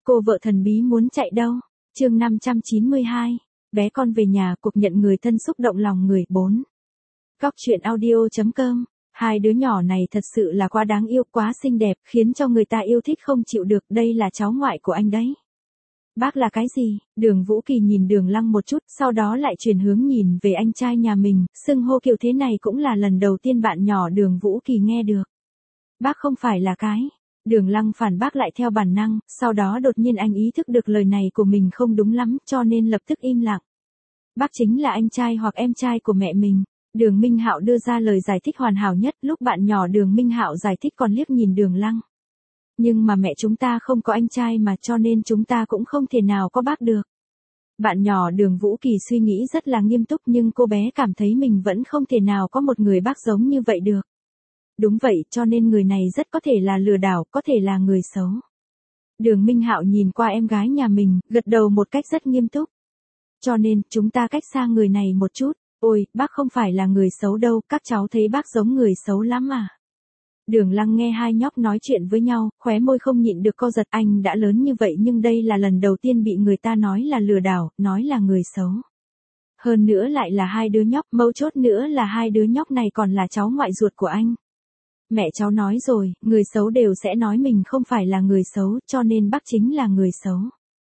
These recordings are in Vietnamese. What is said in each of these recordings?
Cô vợ thần bí muốn chạy đâu? Chương 592. Bé con về nhà, cuộc nhận người thân xúc động lòng người. 4. Góc truyện audio.com. Hai đứa nhỏ này thật sự là quá đáng yêu, quá xinh đẹp, khiến cho người ta yêu thích không chịu được. Đây là cháu ngoại của anh đấy. Bác là cái gì? Đường Vũ Kỳ nhìn Đường Lăng một chút, sau đó lại chuyển hướng nhìn về anh trai nhà mình, xưng hô kiểu thế này cũng là lần đầu tiên bạn nhỏ Đường Vũ Kỳ nghe được. Bác không phải là cái. Đường Lăng phản bác lại theo bản năng, sau đó đột nhiên anh ý thức được lời này của mình không đúng lắm, cho nên lập tức im lặng. Bác chính là anh trai hoặc em trai của mẹ mình. Đường Minh Hạo đưa ra lời giải thích hoàn hảo nhất, lúc bạn nhỏ Đường Minh Hạo giải thích còn liếc nhìn Đường Lăng. Nhưng mà mẹ chúng ta không có anh trai mà, cho nên chúng ta cũng không thể nào có bác được. Bạn nhỏ Đường Vũ Kỳ suy nghĩ rất là nghiêm túc, nhưng cô bé cảm thấy mình vẫn không thể nào có một người bác giống như vậy được. Đúng vậy, cho nên người này rất có thể là lừa đảo, có thể là người xấu. Đường Minh Hạo nhìn qua em gái nhà mình, gật đầu một cách rất nghiêm túc. Cho nên, chúng ta cách xa người này một chút. Ôi, bác không phải là người xấu đâu, các cháu thấy bác giống người xấu lắm à. Đường Lăng nghe hai nhóc nói chuyện với nhau, khóe môi không nhịn được co giật. Anh đã lớn như vậy nhưng đây là lần đầu tiên bị người ta nói là lừa đảo, nói là người xấu. Hơn nữa lại là hai đứa nhóc, mấu chốt nữa là hai đứa nhóc này còn là cháu ngoại ruột của anh. Mẹ cháu nói rồi, người xấu đều sẽ nói mình không phải là người xấu, cho nên bác chính là người xấu.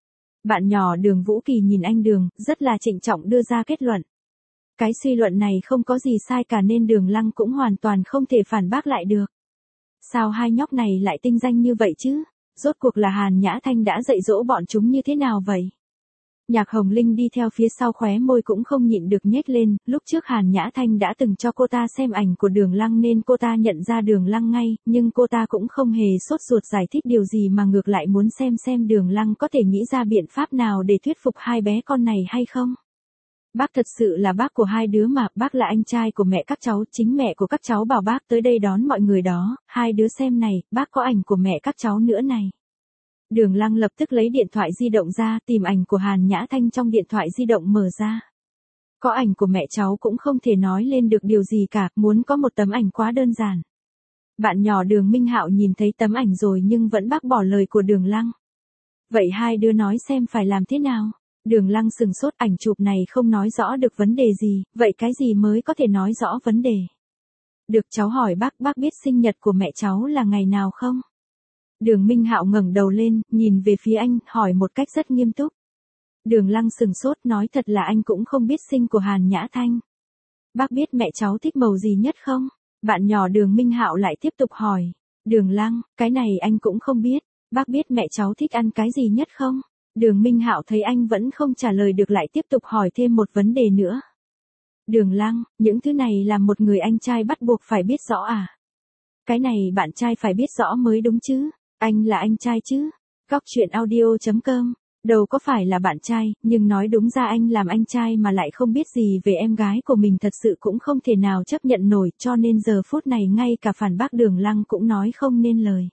Bạn nhỏ Đường Vũ Kỳ nhìn anh Đường, rất là trịnh trọng đưa ra kết luận. Cái suy luận này không có gì sai cả nên Đường Lăng cũng hoàn toàn không thể phản bác lại được. Sao hai nhóc này lại tinh danh như vậy chứ? Rốt cuộc là Hàn Nhã Thanh đã dạy dỗ bọn chúng như thế nào vậy? Nhạc Hồng Linh đi theo phía sau khóe môi cũng không nhịn được nhếch lên, lúc trước Hàn Nhã Thanh đã từng cho cô ta xem ảnh của Đường Lăng nên cô ta nhận ra Đường Lăng ngay, nhưng cô ta cũng không hề sốt ruột giải thích điều gì mà ngược lại muốn xem Đường Lăng có thể nghĩ ra biện pháp nào để thuyết phục hai bé con này hay không. Bác thật sự là bác của hai đứa mà, bác là anh trai của mẹ các cháu, chính mẹ của các cháu bảo bác tới đây đón mọi người đó, hai đứa xem này, bác có ảnh của mẹ các cháu nữa này. Đường Lăng lập tức lấy điện thoại di động ra, tìm ảnh của Hàn Nhã Thanh trong điện thoại di động mở ra. Có ảnh của mẹ cháu cũng không thể nói lên được điều gì cả, muốn có một tấm ảnh quá đơn giản. Bạn nhỏ Đường Minh Hạo nhìn thấy tấm ảnh rồi nhưng vẫn bác bỏ lời của Đường Lăng. Vậy hai đứa nói xem phải làm thế nào? Đường Lăng sừng sốt, ảnh chụp này không nói rõ được vấn đề gì, vậy cái gì mới có thể nói rõ vấn đề? Được, cháu hỏi bác biết sinh nhật của mẹ cháu là ngày nào không? Đường Minh Hạo ngẩng đầu lên, nhìn về phía anh, hỏi một cách rất nghiêm túc. Đường Lăng sừng sốt, nói thật là anh cũng không biết sinh của Hàn Nhã Thanh. Bác biết mẹ cháu thích màu gì nhất không? Bạn nhỏ Đường Minh Hạo lại tiếp tục hỏi. Đường Lăng, cái này anh cũng không biết. Bác biết mẹ cháu thích ăn cái gì nhất không? Đường Minh Hạo thấy anh vẫn không trả lời được lại tiếp tục hỏi thêm một vấn đề nữa. Đường Lăng, những thứ này là một người anh trai bắt buộc phải biết rõ à? Cái này bạn trai phải biết rõ mới đúng chứ? Anh là anh trai chứ? Góc truyện audio.com. Đâu có phải là bạn trai, nhưng nói đúng ra anh làm anh trai mà lại không biết gì về em gái của mình thật sự cũng không thể nào chấp nhận nổi, cho nên giờ phút này ngay cả phản bác Đường Lăng cũng nói không nên lời.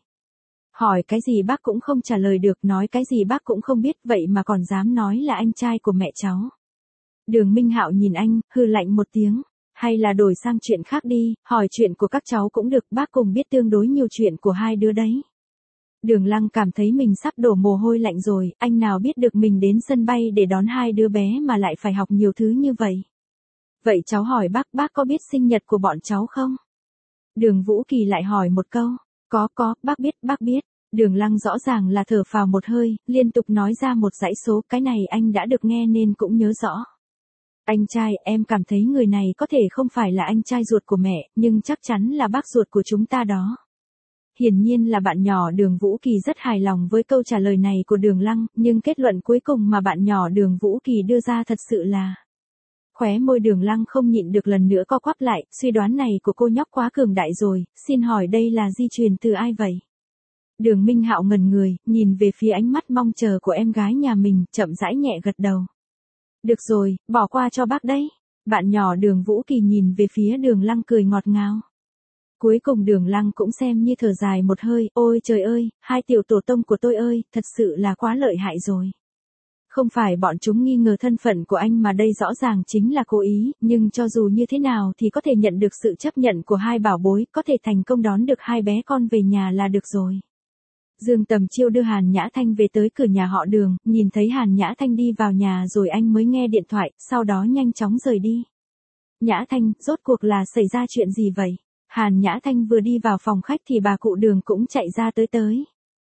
Hỏi cái gì bác cũng không trả lời được, nói cái gì bác cũng không biết, vậy mà còn dám nói là anh trai của mẹ cháu. Đường Minh Hạo nhìn anh, hừ lạnh một tiếng. Hay là đổi sang chuyện khác đi, hỏi chuyện của các cháu cũng được, bác cùng biết tương đối nhiều chuyện của hai đứa đấy. Đường Lăng cảm thấy mình sắp đổ mồ hôi lạnh rồi, anh nào biết được mình đến sân bay để đón hai đứa bé mà lại phải học nhiều thứ như vậy. Vậy cháu hỏi bác có biết sinh nhật của bọn cháu không? Đường Vũ Kỳ lại hỏi một câu. Có, bác biết. Đường Lăng rõ ràng là thở phào một hơi, liên tục nói ra một dãy số, cái này anh đã được nghe nên cũng nhớ rõ. Anh trai, em cảm thấy người này có thể không phải là anh trai ruột của mẹ, nhưng chắc chắn là bác ruột của chúng ta đó. Hiển nhiên là bạn nhỏ Đường Vũ Kỳ rất hài lòng với câu trả lời này của Đường Lăng, nhưng kết luận cuối cùng mà bạn nhỏ Đường Vũ Kỳ đưa ra thật sự là... Khóe môi Đường Lăng không nhịn được lần nữa co quắp lại, suy đoán này của cô nhóc quá cường đại rồi, xin hỏi đây là di truyền từ ai vậy? Đường Minh Hạo ngẩn người, nhìn về phía ánh mắt mong chờ của em gái nhà mình, chậm rãi nhẹ gật đầu. Được rồi, bỏ qua cho bác đấy. Bạn nhỏ Đường Vũ Kỳ nhìn về phía Đường Lăng cười ngọt ngào. Cuối cùng Đường Lăng cũng xem như thở dài một hơi, ôi trời ơi, hai tiểu tổ tông của tôi ơi, thật sự là quá lợi hại rồi. Không phải bọn chúng nghi ngờ thân phận của anh mà đây rõ ràng chính là cố ý, nhưng cho dù như thế nào thì có thể nhận được sự chấp nhận của hai bảo bối, có thể thành công đón được hai bé con về nhà là được rồi. Dương Tầm Chiêu đưa Hàn Nhã Thanh về tới cửa nhà họ Đường, nhìn thấy Hàn Nhã Thanh đi vào nhà rồi anh mới nghe điện thoại, sau đó nhanh chóng rời đi. Nhã Thanh, rốt cuộc là xảy ra chuyện gì vậy? Hàn Nhã Thanh vừa đi vào phòng khách thì bà cụ Đường cũng chạy ra tới.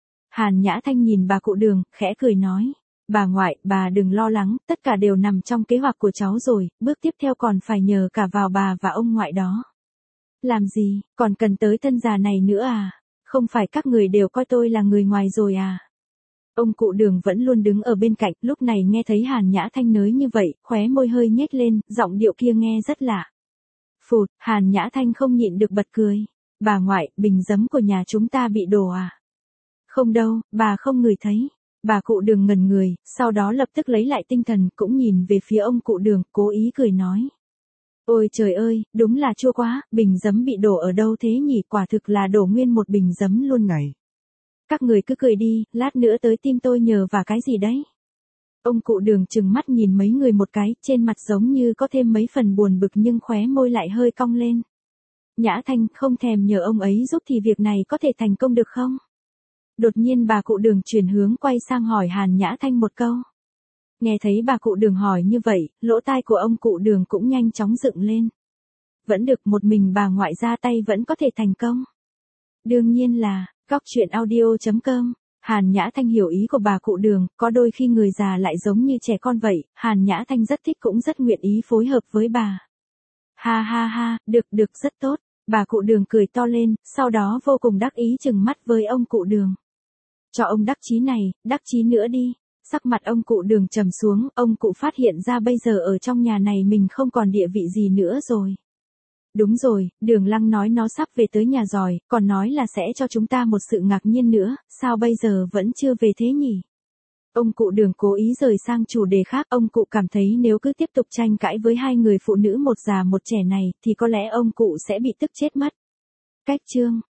Hàn Nhã Thanh nhìn bà cụ Đường, khẽ cười nói. Bà ngoại, bà đừng lo lắng, tất cả đều nằm trong kế hoạch của cháu rồi, bước tiếp theo còn phải nhờ cả vào bà và ông ngoại đó. Làm gì, còn cần tới thân già này nữa à? Không phải các người đều coi tôi là người ngoài rồi à? Ông cụ Đường vẫn luôn đứng ở bên cạnh, lúc này nghe thấy Hàn Nhã Thanh nói như vậy, khóe môi hơi nhếch lên, giọng điệu kia nghe rất lạ. Phụt, Hàn Nhã Thanh không nhịn được bật cười. Bà ngoại, bình giấm của nhà chúng ta bị đổ à? Không đâu, bà không ngửi thấy. Bà cụ Đường ngẩn người, sau đó lập tức lấy lại tinh thần, cũng nhìn về phía ông cụ Đường, cố ý cười nói. Ôi trời ơi, đúng là chua quá, bình giấm bị đổ ở đâu thế nhỉ, quả thực là đổ nguyên một bình giấm luôn này. Các người cứ cười đi, lát nữa tới tim tôi nhờ và cái gì đấy. Ông cụ Đường trừng mắt nhìn mấy người một cái, trên mặt giống như có thêm mấy phần buồn bực nhưng khóe môi lại hơi cong lên. Nhã Thanh, không thèm nhờ ông ấy giúp thì việc này có thể thành công được không? Đột nhiên bà cụ Đường chuyển hướng quay sang hỏi Hàn Nhã Thanh một câu. Nghe thấy bà cụ Đường hỏi như vậy, lỗ tai của ông cụ Đường cũng nhanh chóng dựng lên. Vẫn được, một mình bà ngoại ra tay vẫn có thể thành công. Đương nhiên là, goctruyện.audio.com. Hàn Nhã Thanh hiểu ý của bà cụ Đường, có đôi khi người già lại giống như trẻ con vậy, Hàn Nhã Thanh rất thích cũng rất nguyện ý phối hợp với bà. Ha ha ha, được rất tốt. Bà cụ Đường cười to lên, sau đó vô cùng đắc ý trừng mắt với ông cụ Đường. Cho ông đắc chí này, đắc chí nữa đi. Sắc mặt ông cụ Đường trầm xuống, ông cụ phát hiện ra bây giờ ở trong nhà này mình không còn địa vị gì nữa rồi. Đúng rồi, Đường Lăng nói nó sắp về tới nhà rồi, còn nói là sẽ cho chúng ta một sự ngạc nhiên nữa, sao bây giờ vẫn chưa về thế nhỉ? Ông cụ Đường cố ý rời sang chủ đề khác, ông cụ cảm thấy nếu cứ tiếp tục tranh cãi với hai người phụ nữ một già một trẻ này, thì có lẽ ông cụ sẽ bị tức chết mất. Cách chương